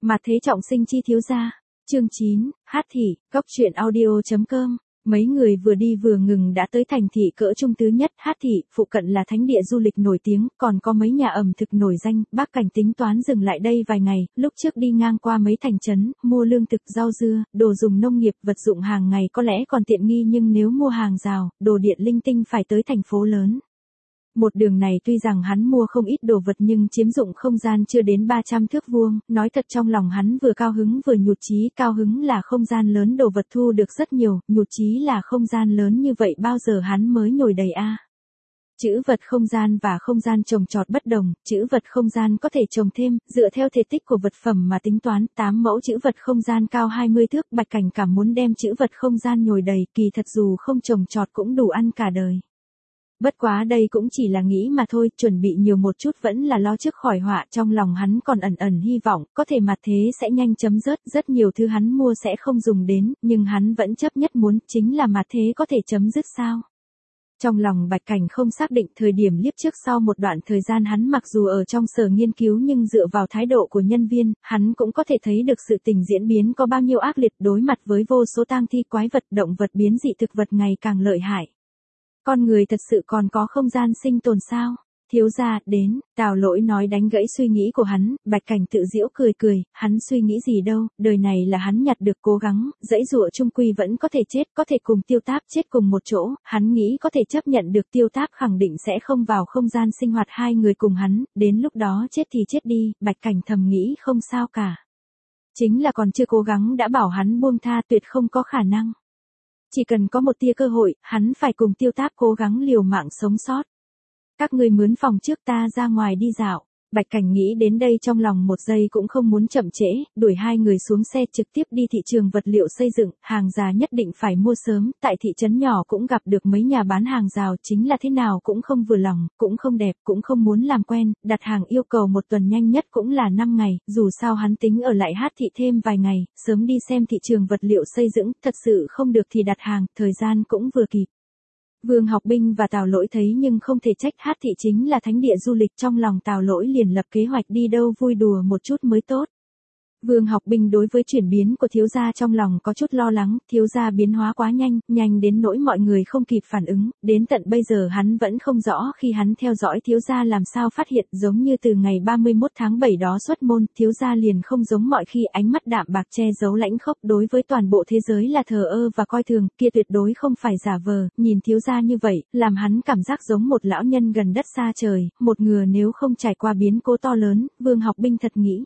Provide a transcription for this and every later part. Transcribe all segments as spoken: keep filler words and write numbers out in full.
Mà thế trọng sinh chi thiếu gia. Chương chín, hát thị, cốc truyện audio chấm com. Mấy người vừa đi vừa ngừng đã tới thành thị cỡ trung thứ nhất hát thị, phụ cận là thánh địa du lịch nổi tiếng, còn có mấy nhà ẩm thực nổi danh. Bác Cảnh tính toán dừng lại đây vài ngày, lúc trước đi ngang qua mấy thành trấn, mua lương thực, rau dưa, đồ dùng nông nghiệp, vật dụng hàng ngày có lẽ còn tiện nghi, nhưng nếu mua hàng rào, đồ điện linh tinh phải tới thành phố lớn. Một đường này tuy rằng hắn mua không ít đồ vật nhưng chiếm dụng không gian chưa đến ba trăm thước vuông, nói thật trong lòng hắn vừa cao hứng vừa nhụt chí. Cao hứng là không gian lớn, đồ vật thu được rất nhiều, nhụt chí là không gian lớn như vậy bao giờ hắn mới nhồi đầy a. Chữ vật không gian và không gian trồng trọt bất đồng, chữ vật không gian có thể trồng thêm, dựa theo thể tích của vật phẩm mà tính toán, tám mẫu chữ vật không gian cao hai mươi thước, Bạch Cảnh cảm muốn đem chữ vật không gian nhồi đầy, kỳ thật dù không trồng trọt cũng đủ ăn cả đời. Bất quá đây cũng chỉ là nghĩ mà thôi, chuẩn bị nhiều một chút vẫn là lo trước khỏi họa, trong lòng hắn còn ẩn ẩn hy vọng, có thể mặt thế sẽ nhanh chấm dứt, rất nhiều thứ hắn mua sẽ không dùng đến, nhưng hắn vẫn chấp nhất muốn, chính là mặt thế có thể chấm dứt sao? Trong lòng Bạch Cảnh không xác định thời điểm liếc trước sau một đoạn thời gian hắn mặc dù ở trong sở nghiên cứu nhưng dựa vào thái độ của nhân viên, hắn cũng có thể thấy được sự tình diễn biến có bao nhiêu ác liệt, đối mặt với vô số tang thi quái vật, động vật biến dị, thực vật ngày càng lợi hại. Con người thật sự còn có không gian sinh tồn sao? Thiếu gia, đến, Tào Lỗi nói đánh gãy suy nghĩ của hắn. Bạch Cảnh tự giễu cười cười, hắn suy nghĩ gì đâu, đời này là hắn nhặt được, cố gắng, dãy dụa chung quy vẫn có thể chết, có thể cùng Tiêu Táp chết cùng một chỗ, hắn nghĩ có thể chấp nhận được. Tiêu Táp khẳng định sẽ không vào không gian sinh hoạt hai người cùng hắn, đến lúc đó chết thì chết đi, Bạch Cảnh thầm nghĩ không sao cả. Chính là còn chưa cố gắng đã bảo hắn buông tha, tuyệt không có khả năng. Chỉ cần có một tia cơ hội, hắn phải cùng Tiêu Táp cố gắng liều mạng sống sót. Các ngươi mướn phòng trước, ta ra ngoài đi dạo. Bạch Cảnh nghĩ đến đây trong lòng một giây cũng không muốn chậm trễ, đuổi hai người xuống xe trực tiếp đi thị trường vật liệu xây dựng, hàng già nhất định phải mua sớm, tại thị trấn nhỏ cũng gặp được mấy nhà bán hàng rào, chính là thế nào cũng không vừa lòng, cũng không đẹp, cũng không muốn làm quen, đặt hàng yêu cầu một tuần nhanh nhất cũng là năm ngày, dù sao hắn tính ở lại hát thị thêm vài ngày, sớm đi xem thị trường vật liệu xây dựng, thật sự không được thì đặt hàng, thời gian cũng vừa kịp. Vương Học Binh và Tào Lỗi thấy nhưng không thể trách, hát thị chính là thánh địa du lịch, trong lòng Tào Lỗi liền lập kế hoạch đi đâu vui đùa một chút mới tốt. Vương Học Binh đối với chuyển biến của thiếu gia trong lòng có chút lo lắng, thiếu gia biến hóa quá nhanh, nhanh đến nỗi mọi người không kịp phản ứng, đến tận bây giờ hắn vẫn không rõ khi hắn theo dõi thiếu gia làm sao phát hiện, giống như từ ngày ba mươi mốt tháng bảy đó xuất môn, thiếu gia liền không giống mọi khi, ánh mắt đạm bạc che giấu lãnh khốc, đối với toàn bộ thế giới là thờ ơ và coi thường, kia tuyệt đối không phải giả vờ, nhìn thiếu gia như vậy, làm hắn cảm giác giống một lão nhân gần đất xa trời, một ngừa nếu không trải qua biến cố to lớn, Vương Học Binh thật nghĩ.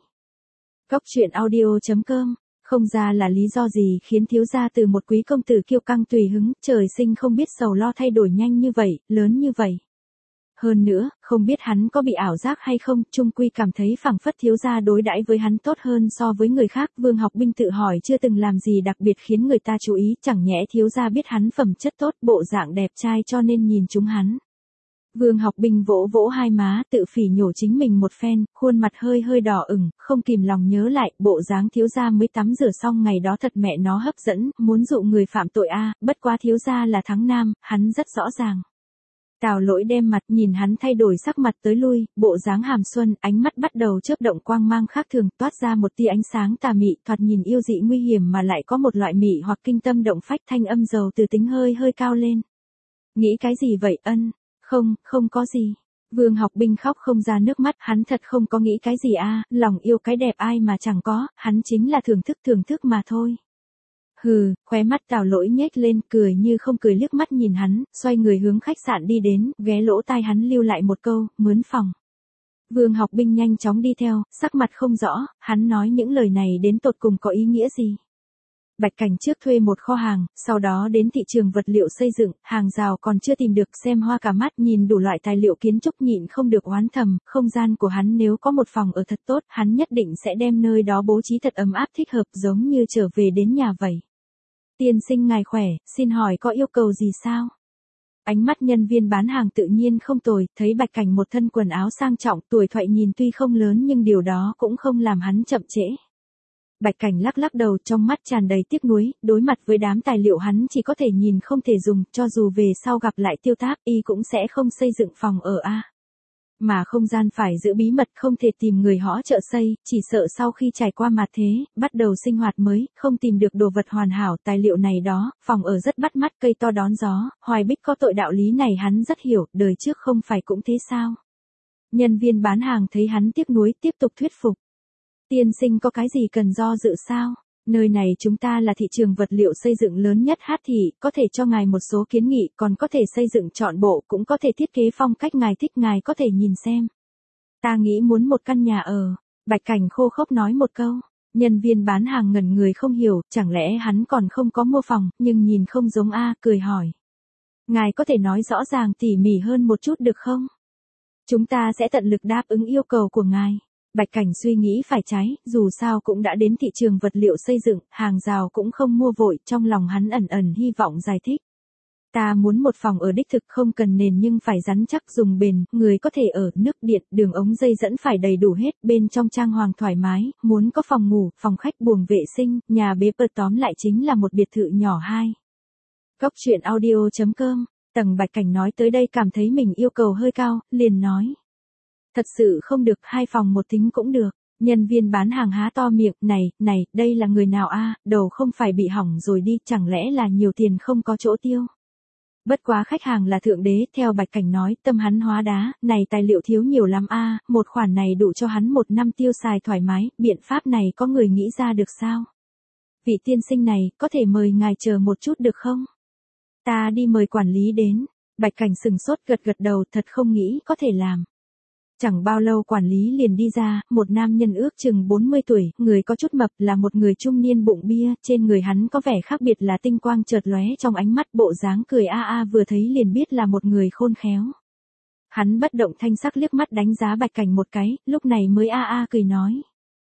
Cốc truyện audio chấm com, không ra là lý do gì khiến thiếu gia từ một quý công tử kiêu căng tùy hứng, trời sinh không biết sầu lo thay đổi nhanh như vậy, lớn như vậy. Hơn nữa, không biết hắn có bị ảo giác hay không, chung quy cảm thấy phảng phất thiếu gia đối đãi với hắn tốt hơn so với người khác. Vương Học Binh tự hỏi chưa từng làm gì đặc biệt khiến người ta chú ý, chẳng nhẽ thiếu gia biết hắn phẩm chất tốt, bộ dạng đẹp trai cho nên nhìn chúng hắn. Vương Học Binh vỗ vỗ hai má, tự phỉ nhổ chính mình một phen, khuôn mặt hơi hơi đỏ ửng, không kìm lòng nhớ lại, bộ dáng thiếu gia mới tắm rửa xong ngày đó thật mẹ nó hấp dẫn, muốn dụ người phạm tội a, bất quá thiếu gia là thắng nam, hắn rất rõ ràng. Tào Lỗi đem mặt nhìn hắn thay đổi sắc mặt tới lui, bộ dáng hàm xuân, ánh mắt bắt đầu chớp động quang mang khác thường, toát ra một tia ánh sáng tà mị, thoạt nhìn yêu dị nguy hiểm mà lại có một loại mị hoặc kinh tâm động phách, thanh âm dầu từ tính hơi hơi cao lên. Nghĩ cái gì vậy ân? Không, không có gì. Vương Học Binh khóc không ra nước mắt, hắn thật không có nghĩ cái gì a, lòng yêu cái đẹp ai mà chẳng có, hắn chính là thưởng thức thưởng thức mà thôi. Hừ, khóe mắt Tào Lỗi nhếch lên, cười như không cười liếc mắt nhìn hắn, xoay người hướng khách sạn đi đến, ghé lỗ tai hắn lưu lại một câu, mướn phòng. Vương Học Binh nhanh chóng đi theo, sắc mặt không rõ, hắn nói những lời này đến tột cùng có ý nghĩa gì. Bạch Cảnh trước thuê một kho hàng, sau đó đến thị trường vật liệu xây dựng, hàng rào còn chưa tìm được, xem hoa cả mắt, nhìn đủ loại tài liệu kiến trúc nhịn không được oán thầm, không gian của hắn nếu có một phòng ở thật tốt, hắn nhất định sẽ đem nơi đó bố trí thật ấm áp thích hợp, giống như trở về đến nhà vậy. Tiên sinh ngài khỏe, xin hỏi có yêu cầu gì sao? Ánh mắt nhân viên bán hàng tự nhiên không tồi, thấy Bạch Cảnh một thân quần áo sang trọng, tuổi thoại nhìn tuy không lớn nhưng điều đó cũng không làm hắn chậm trễ. Bạch Cảnh lắc lắc đầu, trong mắt tràn đầy tiếc nuối, đối mặt với đám tài liệu hắn chỉ có thể nhìn không thể dùng, cho dù về sau gặp lại Tiêu Táp, y cũng sẽ không xây dựng phòng ở a. Mà không gian phải giữ bí mật, không thể tìm người hõ trợ xây, chỉ sợ sau khi trải qua mạt thế, bắt đầu sinh hoạt mới, không tìm được đồ vật hoàn hảo, tài liệu này đó, phòng ở rất bắt mắt, cây to đón gió, Hoài Bích có tội đạo lý này hắn rất hiểu, đời trước không phải cũng thế sao. Nhân viên bán hàng thấy hắn tiếc nuối, tiếp tục thuyết phục. Tiên sinh có cái gì cần do dự sao? Nơi này chúng ta là thị trường vật liệu xây dựng lớn nhất Hát Thị, có thể cho ngài một số kiến nghị, còn có thể xây dựng trọn bộ, cũng có thể thiết kế phong cách ngài thích, ngài có thể nhìn xem. Ta nghĩ muốn một căn nhà ở. Bạch Cảnh khô khốc nói một câu. Nhân viên bán hàng ngẩn người không hiểu, chẳng lẽ hắn còn không có mua phòng, nhưng nhìn không giống a, cười hỏi. Ngài có thể nói rõ ràng tỉ mỉ hơn một chút được không? Chúng ta sẽ tận lực đáp ứng yêu cầu của ngài. Bạch Cảnh suy nghĩ phải trái, dù sao cũng đã đến thị trường vật liệu xây dựng, hàng rào cũng không mua vội, trong lòng hắn ẩn ẩn hy vọng giải thích. Ta muốn một phòng ở đích thực không cần nền nhưng phải rắn chắc dùng bền, người có thể ở, nước điện, đường ống dây dẫn phải đầy đủ hết, bên trong trang hoàng thoải mái, muốn có phòng ngủ, phòng khách, buồng vệ sinh, nhà bếp, tóm lại chính là một biệt thự nhỏ hai. Góc truyện audio chấm com, Tầng Bạch Cảnh nói tới đây cảm thấy mình yêu cầu hơi cao, liền nói. Thật sự không được, hai phòng một tính cũng được. Nhân viên bán hàng há to miệng, này, này, đây là người nào a, đầu không phải bị hỏng rồi đi, chẳng lẽ là nhiều tiền không có chỗ tiêu. Bất quá khách hàng là thượng đế, theo Bạch Cảnh nói, tâm hắn hóa đá, này tài liệu thiếu nhiều lắm a, một khoản này đủ cho hắn một năm tiêu xài thoải mái, biện pháp này có người nghĩ ra được sao? Vị tiên sinh này, có thể mời ngài chờ một chút được không? Ta đi mời quản lý đến. Bạch Cảnh sừng sốt gật gật đầu, thật không nghĩ có thể làm. Chẳng bao lâu quản lý liền đi ra, một nam nhân ước chừng bốn mươi tuổi, người có chút mập, là một người trung niên bụng bia, trên người hắn có vẻ khác biệt là tinh quang chợt lóe trong ánh mắt, bộ dáng cười a a vừa thấy liền biết là một người khôn khéo. Hắn bất động thanh sắc liếc mắt đánh giá Bạch Cảnh một cái, lúc này mới a a cười nói.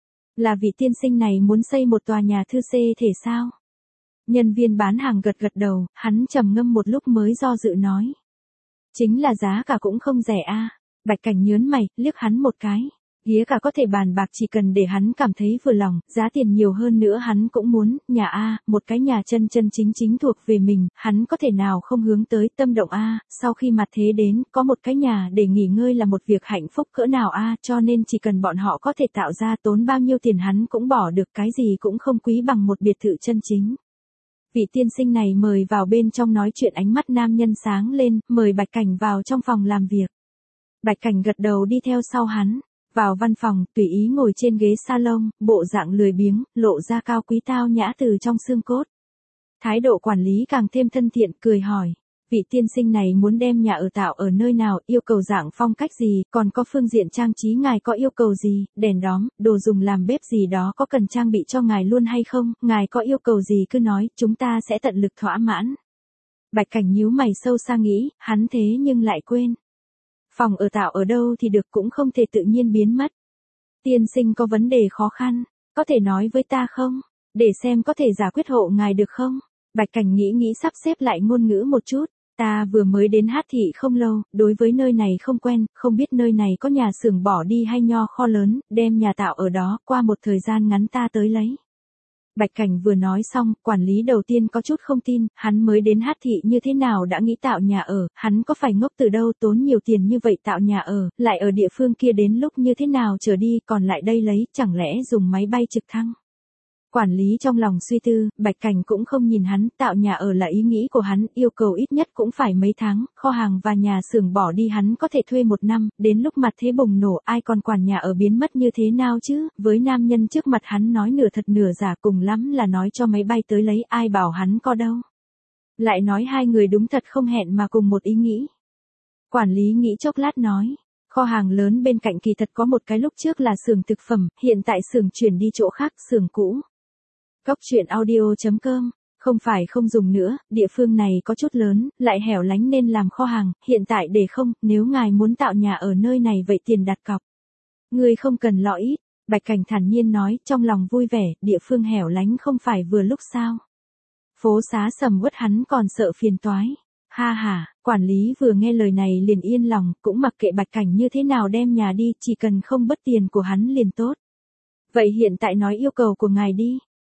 Là vị tiên sinh này muốn xây một tòa nhà thư xê thể sao? Nhân viên bán hàng gật gật đầu, hắn trầm ngâm một lúc mới do dự nói. Chính là giá cả cũng không rẻ a. Bạch Cảnh nhớn mày, liếc hắn một cái. Ghía cả có thể bàn bạc chỉ cần để hắn cảm thấy vừa lòng, giá tiền nhiều hơn nữa hắn cũng muốn, nhà a, một cái nhà chân chân chính chính thuộc về mình, hắn có thể nào không hướng tới tâm động a, sau khi mặt thế đến, có một cái nhà để nghỉ ngơi là một việc hạnh phúc cỡ nào a, cho nên chỉ cần bọn họ có thể tạo ra tốn bao nhiêu tiền hắn cũng bỏ được, cái gì cũng không quý bằng một biệt thự chân chính. Vị tiên sinh này mời vào bên trong nói chuyện, ánh mắt nam nhân sáng lên, mời Bạch Cảnh vào trong phòng làm việc. Bạch Cảnh gật đầu đi theo sau hắn, vào văn phòng, tùy ý ngồi trên ghế salon, bộ dạng lười biếng, lộ ra cao quý tao nhã từ trong xương cốt. Thái độ quản lý càng thêm thân thiện, cười hỏi, vị tiên sinh này muốn đem nhà ở tạo ở nơi nào, yêu cầu dạng phong cách gì, còn có phương diện trang trí ngài có yêu cầu gì, đèn đóm, đồ dùng làm bếp gì đó có cần trang bị cho ngài luôn hay không, ngài có yêu cầu gì cứ nói, chúng ta sẽ tận lực thỏa mãn. Bạch Cảnh nhíu mày sâu xa nghĩ, hắn thế nhưng lại quên. Phòng ở tạo ở đâu thì được cũng không thể tự nhiên biến mất. Tiên sinh có vấn đề khó khăn, có thể nói với ta không? Để xem có thể giải quyết hộ ngài được không? Bạch Cảnh nghĩ nghĩ sắp xếp lại ngôn ngữ một chút. Ta vừa mới đến Hát Thị không lâu, đối với nơi này không quen, không biết nơi này có nhà xưởng bỏ đi hay nho kho lớn, đem nhà tạo ở đó, qua một thời gian ngắn ta tới lấy. Bạch Cảnh vừa nói xong, quản lý đầu tiên có chút không tin, hắn mới đến Hát Thị như thế nào đã nghĩ tạo nhà ở, hắn có phải ngốc từ đâu tốn nhiều tiền như vậy tạo nhà ở, lại ở địa phương kia đến lúc như thế nào trở đi, còn lại đây lấy, chẳng lẽ dùng máy bay trực thăng. Quản lý trong lòng suy tư, Bạch Cảnh cũng không nhìn hắn, tạo nhà ở là ý nghĩ của hắn, yêu cầu ít nhất cũng phải mấy tháng, kho hàng và nhà xưởng bỏ đi hắn có thể thuê một năm, đến lúc mặt thế bùng nổ ai còn quản nhà ở biến mất như thế nào chứ, với nam nhân trước mặt hắn nói nửa thật nửa giả, cùng lắm là nói cho máy bay tới lấy, ai bảo hắn có đâu. Lại nói hai người đúng thật không hẹn mà cùng một ý nghĩ. Quản lý nghĩ chốc lát nói. Kho hàng lớn bên cạnh kỳ thật có một cái lúc trước là xưởng thực phẩm, hiện tại xưởng chuyển đi chỗ khác, xưởng cũ. Góc truyện audio chấm com, không phải không dùng nữa, địa phương này có chút lớn, lại hẻo lánh nên làm kho hàng, hiện tại để không, nếu ngài muốn tạo nhà ở nơi này vậy tiền đặt cọc. Người không cần lo ít, Bạch Cảnh thản nhiên nói, trong lòng vui vẻ, địa phương hẻo lánh không phải vừa lúc sao. Phố xá sầm uất hắn còn sợ phiền toái. Ha ha, quản lý vừa nghe lời này liền yên lòng, cũng mặc kệ Bạch Cảnh như thế nào đem nhà đi, chỉ cần không bất tiền của hắn liền tốt. Vậy hiện tại nói yêu cầu của ngài đi.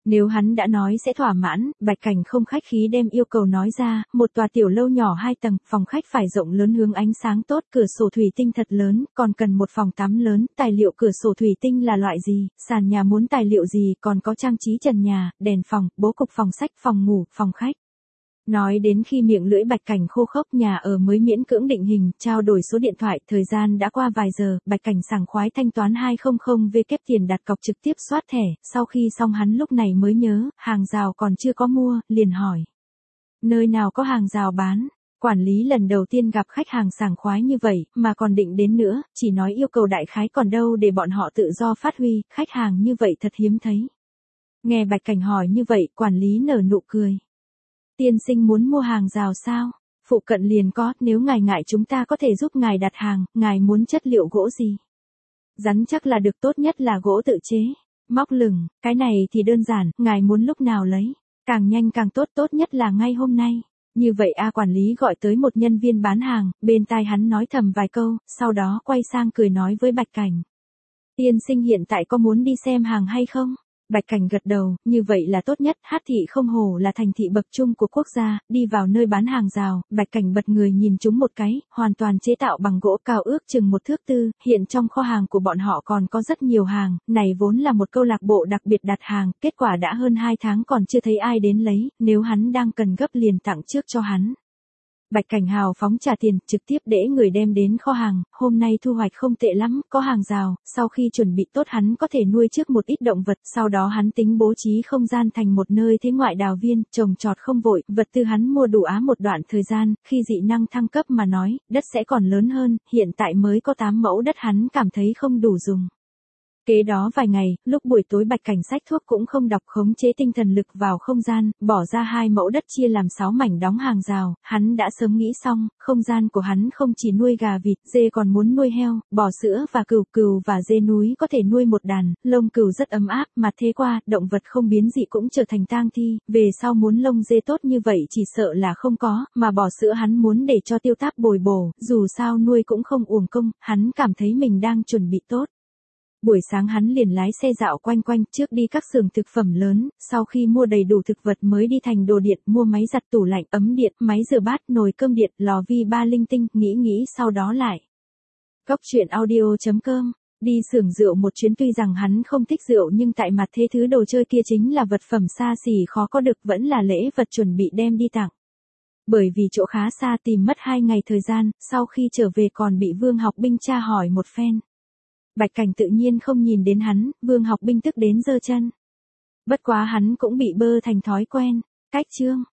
Nếu hắn đã nói sẽ thỏa mãn, Bạch Cảnh không khách khí đem yêu cầu nói ra, một tòa tiểu lâu nhỏ hai tầng, phòng khách phải rộng lớn hướng ánh sáng tốt, cửa sổ thủy tinh thật lớn, còn cần một phòng tắm lớn, tài liệu cửa sổ thủy tinh là loại gì, sàn nhà muốn tài liệu gì, còn có trang trí trần nhà, đèn phòng, bố cục phòng sách, phòng ngủ, phòng khách. Nói đến khi miệng lưỡi Bạch Cảnh khô khốc, nhà ở mới miễn cưỡng định hình, trao đổi số điện thoại, thời gian đã qua vài giờ, Bạch Cảnh sảng khoái thanh toán hai trăm vê kép tiền đặt cọc trực tiếp soát thẻ, sau khi xong hắn lúc này mới nhớ, hàng rào còn chưa có mua, liền hỏi. Nơi nào có hàng rào bán? Quản lý lần đầu tiên gặp khách hàng sảng khoái như vậy, mà còn định đến nữa, chỉ nói yêu cầu đại khái còn đâu để bọn họ tự do phát huy, khách hàng như vậy thật hiếm thấy. Nghe Bạch Cảnh hỏi như vậy, quản lý nở nụ cười. Tiên sinh muốn mua hàng rào sao? Phụ cận liền có, nếu ngài ngại chúng ta có thể giúp ngài đặt hàng, ngài muốn chất liệu gỗ gì? Rắn chắc là được, tốt nhất là gỗ tự chế. Móc lửng, cái này thì đơn giản, ngài muốn lúc nào lấy? Càng nhanh càng tốt, tốt nhất là ngay hôm nay. Như vậy a quản lý gọi tới một nhân viên bán hàng, bên tai hắn nói thầm vài câu, sau đó quay sang cười nói với Bạch Cảnh. Tiên sinh hiện tại có muốn đi xem hàng hay không? Bạch Cảnh gật đầu, như vậy là tốt nhất, Hát thị không hổ là thành thị bậc trung của quốc gia, đi vào nơi bán hàng rào, Bạch Cảnh bật người nhìn chúng một cái, hoàn toàn chế tạo bằng gỗ cao ước chừng một thước tư, hiện trong kho hàng của bọn họ còn có rất nhiều hàng, này vốn là một câu lạc bộ đặc biệt đặt hàng, kết quả đã hơn hai tháng còn chưa thấy ai đến lấy, nếu hắn đang cần gấp liền tặng trước cho hắn. Bạch Cảnh hào phóng trả tiền, trực tiếp để người đem đến kho hàng, hôm nay thu hoạch không tệ lắm, có hàng rào, sau khi chuẩn bị tốt hắn có thể nuôi trước một ít động vật, sau đó hắn tính bố trí không gian thành một nơi thế ngoại đào viên, trồng trọt không vội, vật tư hắn mua đủ á một đoạn thời gian, khi dị năng thăng cấp mà nói, đất sẽ còn lớn hơn, hiện tại mới có tám mẫu đất hắn cảm thấy không đủ dùng. Kế đó vài ngày, lúc buổi tối Bạch Cảnh sách thuốc cũng không đọc, khống chế tinh thần lực vào không gian, bỏ ra hai mẫu đất chia làm sáu mảnh đóng hàng rào, hắn đã sớm nghĩ xong, không gian của hắn không chỉ nuôi gà vịt, dê còn muốn nuôi heo, bò sữa và cừu, cừu và dê núi có thể nuôi một đàn, lông cừu rất ấm áp, mà thế qua, động vật không biến dị cũng trở thành tang thi, về sau muốn lông dê tốt như vậy chỉ sợ là không có, mà bò sữa hắn muốn để cho Tiêu Táp bồi bổ, dù sao nuôi cũng không uổng công, hắn cảm thấy mình đang chuẩn bị tốt. Buổi sáng hắn liền lái xe dạo quanh quanh, trước đi các xưởng thực phẩm lớn, sau khi mua đầy đủ thực vật mới đi thành đồ điện, mua máy giặt tủ lạnh, ấm điện, máy rửa bát, nồi cơm điện, lò vi ba linh tinh, nghĩ nghĩ sau đó lại. Cóc truyện audio chấm com, đi xưởng rượu một chuyến, tuy rằng hắn không thích rượu nhưng tại mặt thế thứ đồ chơi kia chính là vật phẩm xa xỉ khó có được, vẫn là lễ vật chuẩn bị đem đi tặng. Bởi vì chỗ khá xa tìm mất hai ngày thời gian, sau khi trở về còn bị Vương Học Binh tra hỏi một phen. Bạch Cảnh tự nhiên không nhìn đến hắn, Vương Học Binh tức đến giơ chân. Bất quá hắn cũng bị bơ thành thói quen. Cách chương